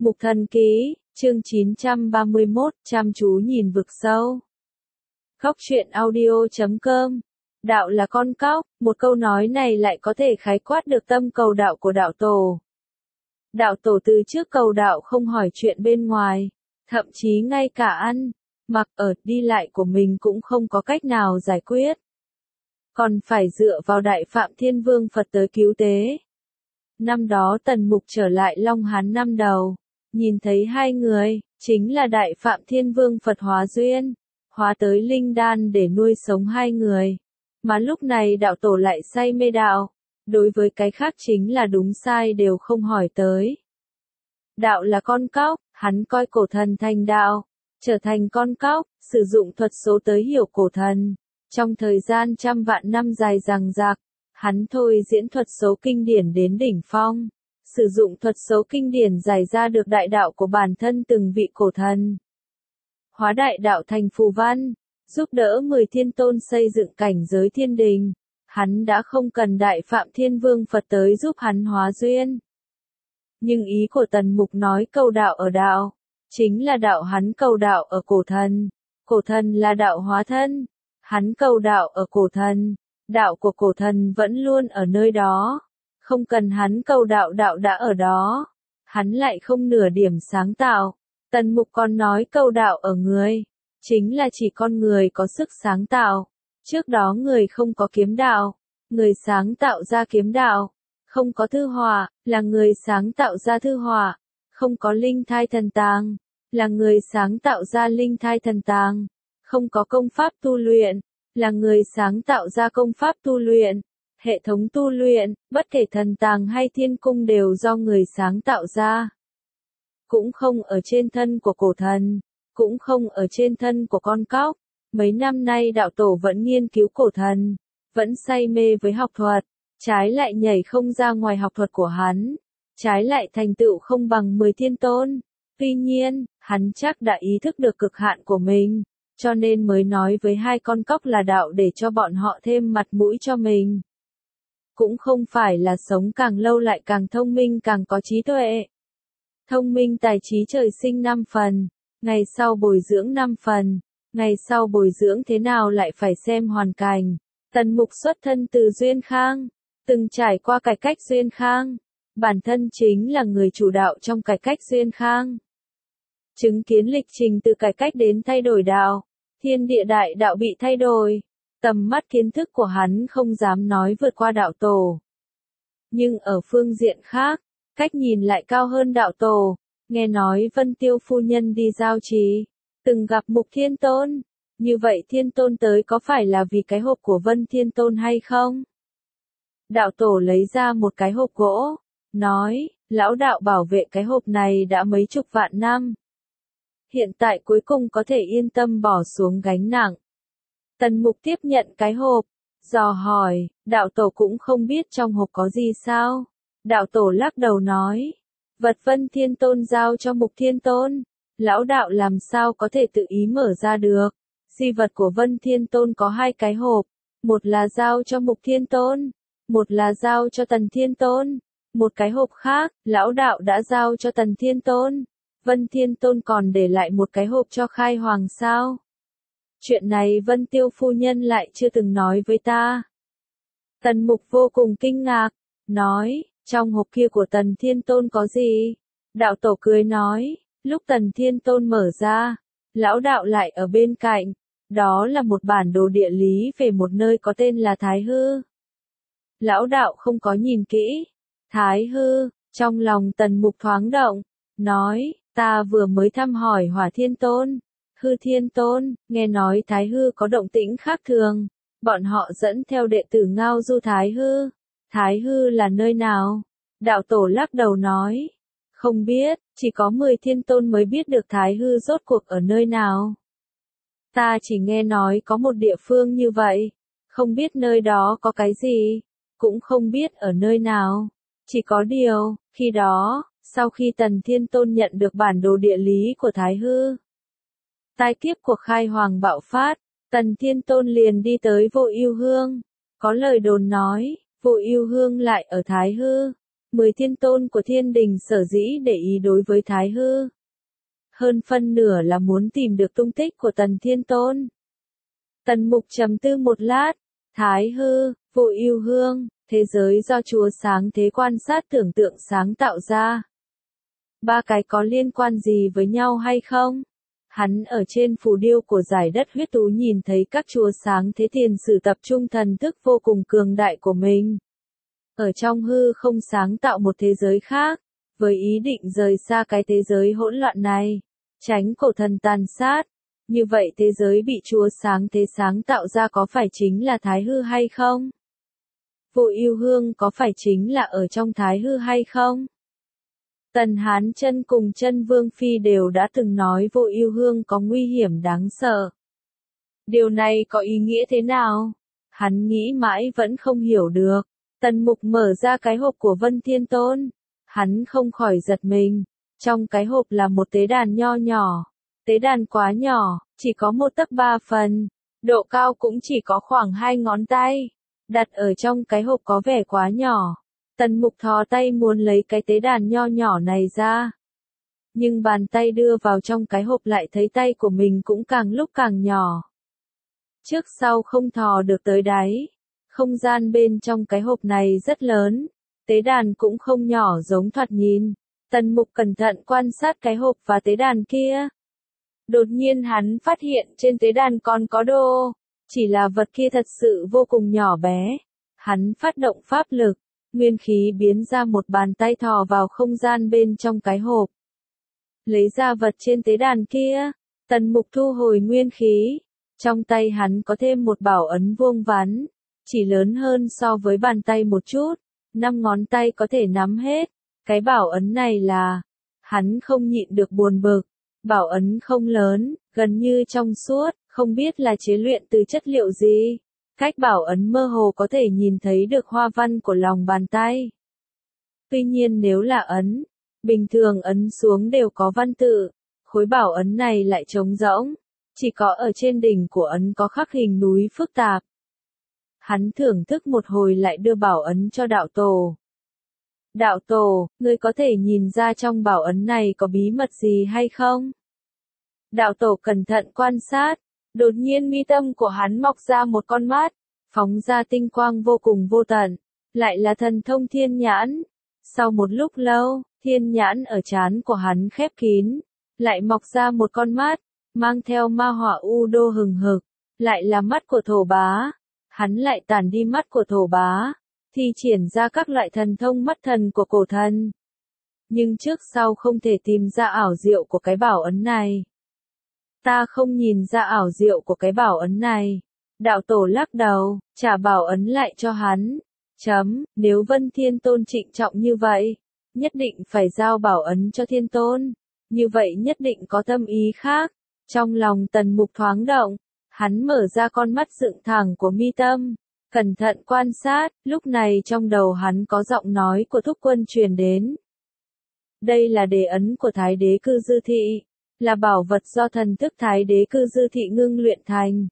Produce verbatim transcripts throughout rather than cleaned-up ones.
Mục Thần Ký, chương chín trăm ba mươi mốt, chăm chú nhìn vực sâu. Cóc truyện audio chấm com. Đạo là con cóc, một câu nói này lại có thể khái quát được tâm cầu đạo của đạo tổ. Đạo tổ từ trước cầu đạo không hỏi chuyện bên ngoài, thậm chí ngay cả ăn, mặc, ở, đi lại của mình cũng không có cách nào giải quyết. Còn phải dựa vào Đại Phạm Thiên Vương Phật tới cứu tế. Năm đó Tần Mục trở lại Long Hán năm đầu, nhìn thấy hai người, chính là Đại Phạm Thiên Vương Phật hóa duyên, hóa tới linh đan để nuôi sống hai người. Mà lúc này đạo tổ lại say mê đạo, đối với cái khác chính là đúng sai đều không hỏi tới. Đạo là con cóc, hắn coi cổ thần thành đạo, trở thành con cóc, sử dụng thuật số tới hiểu cổ thần. Trong thời gian trăm vạn năm dài dằng dặc, hắn thôi diễn thuật số kinh điển đến đỉnh phong, sử dụng thuật số kinh điển giải ra được đại đạo của bản thân từng vị cổ thần. Hóa đại đạo thành phù văn, giúp đỡ mười thiên tôn xây dựng cảnh giới thiên đình, hắn đã không cần Đại Phạm Thiên Vương Phật tới giúp hắn hóa duyên. Nhưng ý của Tần Mục nói cầu đạo ở đạo, chính là đạo hắn cầu đạo ở cổ thần, cổ thần là đạo hóa thân, hắn cầu đạo ở cổ thần, đạo của cổ thần vẫn luôn ở nơi đó, không cần hắn cầu đạo đạo đã ở đó, hắn lại không nửa điểm sáng tạo. Tần Mục còn nói cầu đạo ở người, chính là chỉ con người có sức sáng tạo, trước đó người không có kiếm đạo, người sáng tạo ra kiếm đạo, không có thư họa, là người sáng tạo ra thư họa, không có linh thai thần tàng, là người sáng tạo ra linh thai thần tàng, không có công pháp tu luyện, là người sáng tạo ra công pháp tu luyện, hệ thống tu luyện, bất kể thần tàng hay thiên cung đều do người sáng tạo ra. Cũng không ở trên thân của cổ thần, cũng không ở trên thân của con cóc. Mấy năm nay đạo tổ vẫn nghiên cứu cổ thần, vẫn say mê với học thuật, trái lại nhảy không ra ngoài học thuật của hắn, trái lại thành tựu không bằng mười thiên tôn. Tuy nhiên, hắn chắc đã ý thức được cực hạn của mình, cho nên mới nói với hai con cóc là đạo để cho bọn họ thêm mặt mũi cho mình. Cũng không phải là sống càng lâu lại càng thông minh càng có trí tuệ. Thông minh tài trí trời sinh năm phần, ngày sau bồi dưỡng năm phần, ngày sau bồi dưỡng thế nào lại phải xem hoàn cảnh. Tần Mục xuất thân từ Duyên Khang, từng trải qua cải cách Duyên Khang, bản thân chính là người chủ đạo trong cải cách Duyên Khang. Chứng kiến lịch trình từ cải cách đến thay đổi đạo, thiên địa đại đạo bị thay đổi, tầm mắt kiến thức của hắn không dám nói vượt qua đạo tổ. Nhưng ở phương diện khác, cách nhìn lại cao hơn đạo tổ, nghe nói Vân Tiêu phu nhân đi giao trì, từng gặp Mục Thiên Tôn, như vậy Thiên Tôn tới có phải là vì cái hộp của Vân Thiên Tôn hay không? Đạo tổ lấy ra một cái hộp gỗ, nói, lão đạo bảo vệ cái hộp này đã mấy chục vạn năm. Hiện tại cuối cùng có thể yên tâm bỏ xuống gánh nặng. Tần Mục tiếp nhận cái hộp, dò hỏi, đạo tổ cũng không biết trong hộp có gì sao? Đạo tổ lắc đầu nói, vật Vân Thiên Tôn giao cho Mục Thiên Tôn, lão đạo làm sao có thể tự ý mở ra được. Di vật của Vân Thiên Tôn có hai cái hộp, một là giao cho Mục Thiên Tôn, một là giao cho Tần Thiên Tôn, một cái hộp khác, lão đạo đã giao cho Tần Thiên Tôn. Vân Thiên Tôn còn để lại một cái hộp cho Khai Hoàng sao? Chuyện này Vân Tiêu phu nhân lại chưa từng nói với ta. Tần Mục vô cùng kinh ngạc, nói, trong hộp kia của Tần Thiên Tôn có gì? Đạo tổ cười nói, lúc Tần Thiên Tôn mở ra, lão đạo lại ở bên cạnh, đó là một bản đồ địa lý về một nơi có tên là Thái Hư. Lão đạo không có nhìn kỹ, Thái Hư, trong lòng Tần Mục thoáng động, nói, ta vừa mới thăm hỏi Hỏa Thiên Tôn, Hư Thiên Tôn, nghe nói Thái Hư có động tĩnh khác thường, bọn họ dẫn theo đệ tử ngao du Thái Hư. Thái Hư là nơi nào? Đạo tổ lắc đầu nói, không biết, chỉ có mười thiên tôn mới biết được Thái Hư rốt cuộc ở nơi nào. Ta chỉ nghe nói có một địa phương như vậy, không biết nơi đó có cái gì, cũng không biết ở nơi nào. Chỉ có điều, khi đó, sau khi Tần Thiên Tôn nhận được bản đồ địa lý của Thái Hư, tai kiếp của Khai Hoàng bạo phát, Tần Thiên Tôn liền đi tới Vô Ưu Hương. Có lời đồn nói, Vô Ưu Hương lại ở Thái Hư, Mười thiên tôn của thiên đình sở dĩ để ý đối với Thái Hư. Hơn phân nửa là muốn tìm được tung tích của Tần Thiên Tôn. Tần Mục trầm tư một lát, Thái Hư, Vô Ưu Hương, thế giới do Chúa Sáng Thế quan sát tưởng tượng sáng tạo ra. Ba cái có liên quan gì với nhau hay không? Hắn ở trên phù điêu của giải đất huyết tú nhìn thấy các Chúa Sáng Thế tiền sử tập trung thần thức vô cùng cường đại của mình. Ở trong hư không sáng tạo một thế giới khác, với ý định rời xa cái thế giới hỗn loạn này, tránh cổ thần tàn sát. Như vậy thế giới bị Chúa Sáng Thế sáng tạo ra có phải chính là Thái Hư hay không? Vô Ưu Hương có phải chính là ở trong Thái Hư hay không? Tần Hán Chân cùng Chân Vương Phi đều đã từng nói Vô Ưu Hương có nguy hiểm đáng sợ. Điều này có ý nghĩa thế nào? Hắn nghĩ mãi vẫn không hiểu được. Tần Mục mở ra cái hộp của Vân Thiên Tôn. Hắn không khỏi giật mình. Trong cái hộp là một tế đàn nho nhỏ. Tế đàn quá nhỏ, chỉ có một tấc ba phần. Độ cao cũng chỉ có khoảng hai ngón tay. Đặt ở trong cái hộp có vẻ quá nhỏ. Tần Mục thò tay muốn lấy cái tế đàn nho nhỏ này ra. Nhưng bàn tay đưa vào trong cái hộp lại thấy tay của mình cũng càng lúc càng nhỏ. Trước sau không thò được tới đáy. Không gian bên trong cái hộp này rất lớn. Tế đàn cũng không nhỏ giống thoạt nhìn. Tần Mục cẩn thận quan sát cái hộp và tế đàn kia. Đột nhiên hắn phát hiện trên tế đàn còn có đồ. Chỉ là vật kia thật sự vô cùng nhỏ bé. Hắn phát động pháp lực. Nguyên khí biến ra một bàn tay thò vào không gian bên trong cái hộp. Lấy ra vật trên tế đàn kia. Tần Mục thu hồi nguyên khí. Trong tay hắn có thêm một bảo ấn vuông vắn. Chỉ lớn hơn so với bàn tay một chút. Năm ngón tay có thể nắm hết. Cái bảo ấn này là. Hắn không nhịn được buồn bực. Bảo ấn không lớn, gần như trong suốt, không biết là chế luyện từ chất liệu gì. Cách bảo ấn mơ hồ có thể nhìn thấy được hoa văn của lòng bàn tay. Tuy nhiên nếu là ấn, bình thường ấn xuống đều có văn tự. Khối bảo ấn này lại trống rỗng. Chỉ có ở trên đỉnh của ấn có khắc hình núi phức tạp. Hắn thưởng thức một hồi lại đưa bảo ấn cho đạo tổ. Đạo tổ, ngươi có thể nhìn ra trong bảo ấn này có bí mật gì hay không? Đạo tổ cẩn thận quan sát, đột nhiên mi tâm của hắn mọc ra một con mắt, phóng ra tinh quang vô cùng vô tận, lại là thần thông thiên nhãn. Sau một lúc lâu, thiên nhãn ở trán của hắn khép kín, lại mọc ra một con mắt, mang theo ma hỏa u đô hừng hực, lại là mắt của thổ bá. Hắn lại tản đi mắt của thổ bá, thi triển ra các loại thần thông mắt thần của cổ thần. Nhưng trước sau không thể tìm ra ảo diệu của cái bảo ấn này. Ta không nhìn ra ảo diệu của cái bảo ấn này. Đạo tổ lắc đầu, trả bảo ấn lại cho hắn. Chấm, nếu Vân Thiên Tôn trịnh trọng như vậy, nhất định phải giao bảo ấn cho Thiên Tôn. Như vậy nhất định có tâm ý khác. Trong lòng Tần Mục thoáng động, hắn mở ra con mắt dựng thẳng của mi tâm. Cẩn thận quan sát, lúc này trong đầu hắn có giọng nói của thúc quân truyền đến. Đây là đề ấn của Thái Đế Cư Dư Thị, là bảo vật do thần thức Thái Đế Cư Dư Thị ngưng luyện thành.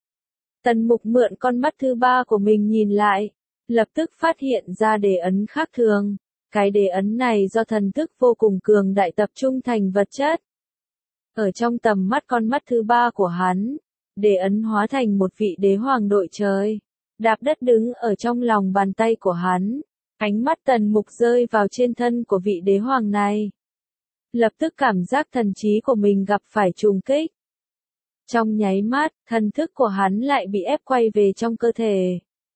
Tần Mục mượn con mắt thứ ba của mình nhìn lại, lập tức phát hiện ra đề ấn khác thường. Cái đề ấn này do thần thức vô cùng cường đại tập trung thành vật chất. Ở trong tầm mắt con mắt thứ ba của hắn, đề ấn hóa thành một vị đế hoàng đội trời. Đạp đất đứng ở trong lòng bàn tay của hắn. Ánh mắt Tần Mục rơi vào trên thân của vị đế hoàng này. Lập tức cảm giác thần trí của mình gặp phải trùng kích. Trong nháy mắt, thần thức của hắn lại bị ép quay về trong cơ thể.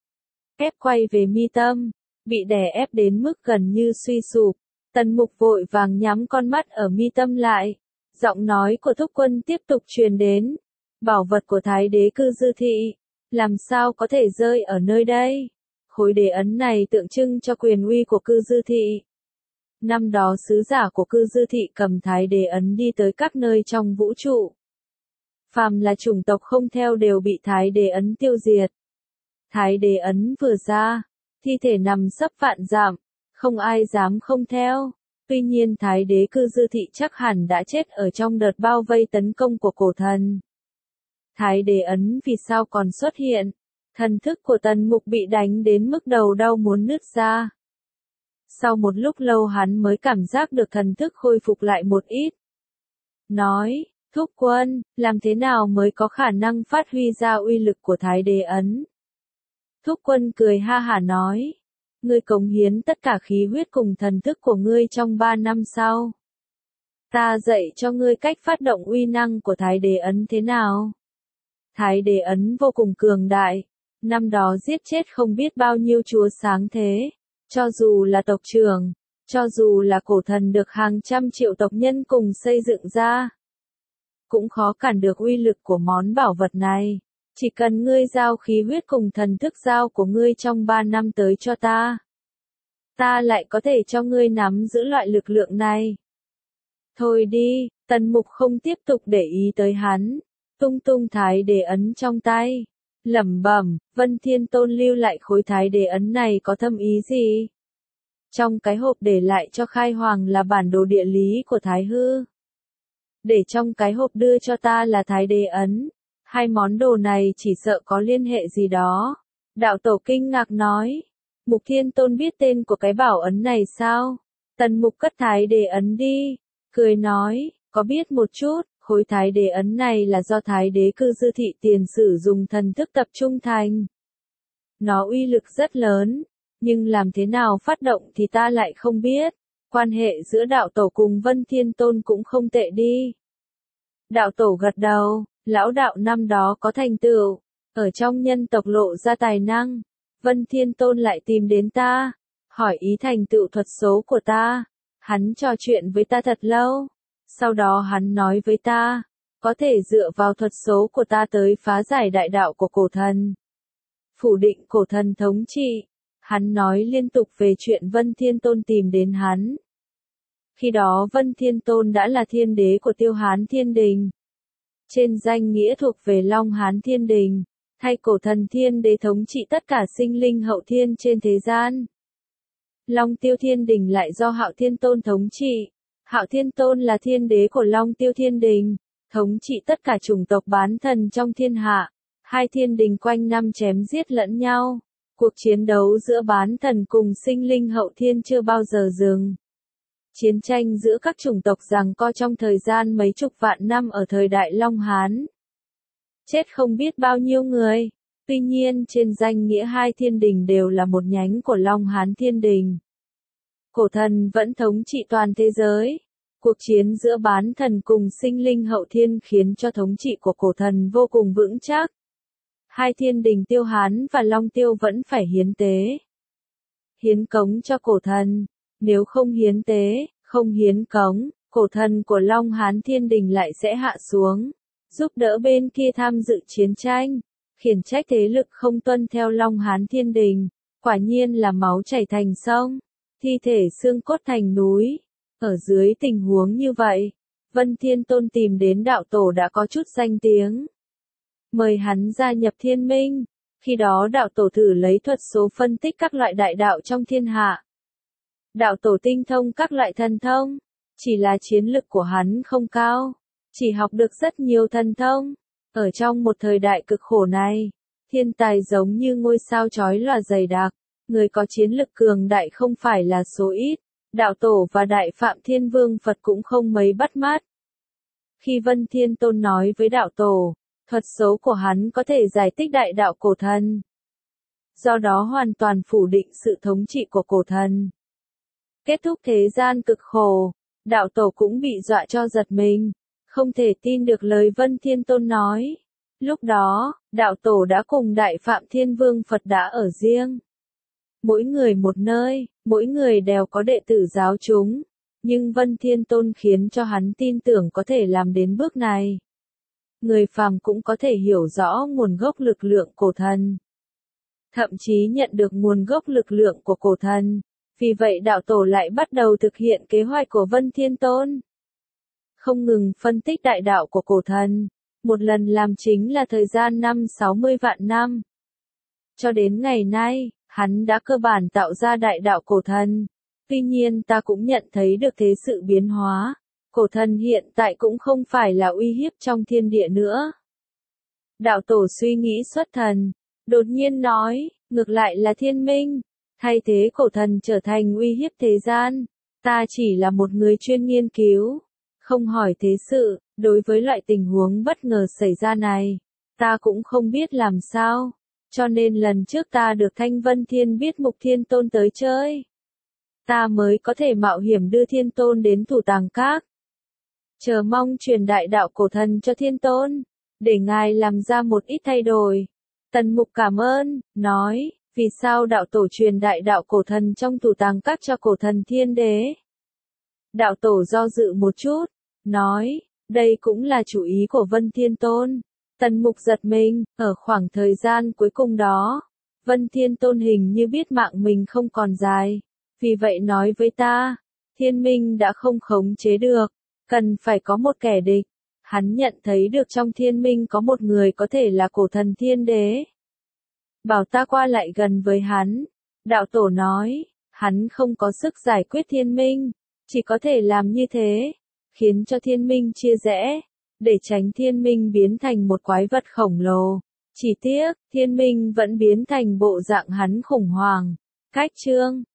Ép quay về mi tâm, bị đè ép đến mức gần như suy sụp. Tần Mục vội vàng nhắm con mắt ở mi tâm lại. Giọng nói của thúc quân tiếp tục truyền đến. Bảo vật của Thái Đế Cư Dư Thị. Làm sao có thể rơi ở nơi đây? Khối đề ấn này tượng trưng cho quyền uy của Cư Dư Thị. Năm đó sứ giả của Cư Dư Thị cầm Thái Đế ấn đi tới các nơi trong vũ trụ. Phàm là chủng tộc không theo đều bị Thái Đế ấn tiêu diệt. Thái Đế ấn vừa ra, thi thể nằm sấp vạn dặm, không ai dám không theo. Tuy nhiên Thái Đế Cư Dư Thị chắc hẳn đã chết ở trong đợt bao vây tấn công của cổ thần. Thái Đế ấn vì sao còn xuất hiện? Thần thức của Tần Mục bị đánh đến mức đầu đau muốn nứt ra. Sau một lúc lâu hắn mới cảm giác được thần thức khôi phục lại một ít. Nói, thúc quân, làm thế nào mới có khả năng phát huy ra uy lực của Thái Đế ấn? Thúc quân cười ha hả nói, ngươi cống hiến tất cả khí huyết cùng thần thức của ngươi trong ba năm sau. Ta dạy cho ngươi cách phát động uy năng của Thái Đế ấn thế nào? Thái Đế ấn vô cùng cường đại, năm đó giết chết không biết bao nhiêu chúa sáng thế, cho dù là tộc trưởng, cho dù là cổ thần được hàng trăm triệu tộc nhân cùng xây dựng ra, cũng khó cản được uy lực của món bảo vật này. Chỉ cần ngươi giao khí huyết cùng thần thức giao của ngươi trong ba năm tới cho ta, ta lại có thể cho ngươi nắm giữ loại lực lượng này. Thôi đi, Tần Mục không tiếp tục để ý tới hắn, tung tung Thái Đế ấn trong tay, lẩm bẩm, Vân Thiên Tôn lưu lại khối Thái Đế ấn này có thâm ý gì? Trong cái hộp để lại cho Khai Hoàng là bản đồ địa lý của Thái Hư. Để trong cái hộp đưa cho ta là Thái Đế ấn. Hai món đồ này chỉ sợ có liên hệ gì đó. Đạo tổ kinh ngạc nói. Mục Thiên Tôn biết tên của cái bảo ấn này sao? Tần Mục cất Thái Đế ấn đi. Cười nói, có biết một chút, khối Thái Đế ấn này là do Thái Đế cư Dư Thị Tiền sử dùng thần thức tập trung thành. Nó uy lực rất lớn, nhưng làm thế nào phát động thì ta lại không biết. Quan hệ giữa đạo tổ cùng Vân Thiên Tôn cũng không tệ đi. Đạo tổ gật đầu. Lão đạo năm đó có thành tựu, ở trong nhân tộc lộ ra tài năng, Vân Thiên Tôn lại tìm đến ta, hỏi ý thành tựu thuật số của ta, hắn trò chuyện với ta thật lâu, sau đó hắn nói với ta, có thể dựa vào thuật số của ta tới phá giải đại đạo của cổ thần, phủ định cổ thần thống trị, hắn nói liên tục về chuyện Vân Thiên Tôn tìm đến hắn. Khi đó Vân Thiên Tôn đã là thiên đế của Tiêu Hán Thiên Đình. Trên danh nghĩa thuộc về Long Hán Thiên Đình, thay cổ thần thiên đế thống trị tất cả sinh linh hậu thiên trên thế gian. Long Tiêu Thiên Đình lại do Hạo Thiên Tôn thống trị. Hạo Thiên Tôn là thiên đế của Long Tiêu Thiên Đình, thống trị tất cả chủng tộc bán thần trong thiên hạ. Hai thiên đình quanh năm chém giết lẫn nhau. Cuộc chiến đấu giữa bán thần cùng sinh linh hậu thiên chưa bao giờ dừng. Chiến tranh giữa các chủng tộc giằng co trong thời gian mấy chục vạn năm ở thời đại Long Hán. Chết không biết bao nhiêu người. Tuy nhiên trên danh nghĩa hai thiên đình đều là một nhánh của Long Hán Thiên Đình. Cổ thần vẫn thống trị toàn thế giới. Cuộc chiến giữa bán thần cùng sinh linh hậu thiên khiến cho thống trị của cổ thần vô cùng vững chắc. Hai thiên đình Tiêu Hán và Long Tiêu vẫn phải hiến tế. Hiến cống cho cổ thần. Nếu không hiến tế, không hiến cống, cổ thần của Long Hán Thiên Đình lại sẽ hạ xuống, giúp đỡ bên kia tham dự chiến tranh, khiển trách thế lực không tuân theo Long Hán Thiên Đình, quả nhiên là máu chảy thành sông, thi thể xương cốt thành núi. Ở dưới tình huống như vậy, Vân Thiên Tôn tìm đến đạo tổ đã có chút danh tiếng. Mời hắn gia nhập thiên minh, khi đó đạo tổ thử lấy thuật số phân tích các loại đại đạo trong thiên hạ. Đạo tổ tinh thông các loại thần thông, chỉ là chiến lực của hắn không cao, chỉ học được rất nhiều thần thông. Ở trong một thời đại cực khổ này, thiên tài giống như ngôi sao chói lòa dày đặc, người có chiến lực cường đại không phải là số ít, đạo tổ và đại phạm thiên vương Phật cũng không mấy bắt mắt. Khi Vân Thiên Tôn nói với đạo tổ, thuật số của hắn có thể giải thích đại đạo cổ thần, do đó hoàn toàn phủ định sự thống trị của cổ thần. Kết thúc thế gian cực khổ, đạo tổ cũng bị dọa cho giật mình, không thể tin được lời Vân Thiên Tôn nói. Lúc đó, đạo tổ đã cùng đại phạm thiên vương Phật đã ở riêng. Mỗi người một nơi, mỗi người đều có đệ tử giáo chúng, nhưng Vân Thiên Tôn khiến cho hắn tin tưởng có thể làm đến bước này. Người phàm cũng có thể hiểu rõ nguồn gốc lực lượng cổ thần. Thậm chí nhận được nguồn gốc lực lượng của cổ thần. Vì vậy đạo tổ lại bắt đầu thực hiện kế hoạch của Vân Thiên Tôn. Không ngừng phân tích đại đạo của cổ thần, một lần làm chính là thời gian năm sáu mươi vạn năm. Cho đến ngày nay, hắn đã cơ bản tạo ra đại đạo cổ thần. Tuy nhiên ta cũng nhận thấy được thế sự biến hóa. Cổ thần hiện tại cũng không phải là uy hiếp trong thiên địa nữa. Đạo tổ suy nghĩ xuất thần, đột nhiên nói, ngược lại là thiên minh. thay thế cổ thần trở thành uy hiếp thế gian. Ta chỉ là một người chuyên nghiên cứu, không hỏi thế sự, đối với loại tình huống bất ngờ xảy ra này, ta cũng không biết làm sao, cho nên lần trước ta được Thanh Vân Thiên biết Mục Thiên Tôn tới chơi, ta mới có thể mạo hiểm đưa Thiên Tôn đến Thủ Tàng Các. Chờ mong truyền đại đạo cổ thần cho Thiên Tôn, để ngài làm ra một ít thay đổi. Tần Mục cảm ơn, nói, vì sao đạo tổ truyền đại đạo cổ thần trong Thủ Tàng Các cho cổ thần Thiên Đế? Đạo tổ do dự một chút, nói, đây cũng là chủ ý của Vân Thiên Tôn. Tần Mục giật mình, ở khoảng thời gian cuối cùng đó, Vân Thiên Tôn hình như biết mạng mình không còn dài, vì vậy nói với ta, thiên minh đã không khống chế được, cần phải có một kẻ địch. Hắn nhận thấy được trong thiên minh có một người có thể là cổ thần Thiên Đế. Bảo ta qua lại gần với hắn. Đạo tổ nói, hắn không có sức giải quyết thiên minh, chỉ có thể làm như thế, khiến cho thiên minh chia rẽ, để tránh thiên minh biến thành một quái vật khổng lồ. Chỉ tiếc, thiên minh vẫn biến thành bộ dạng hắn khủng hoảng. Cách chương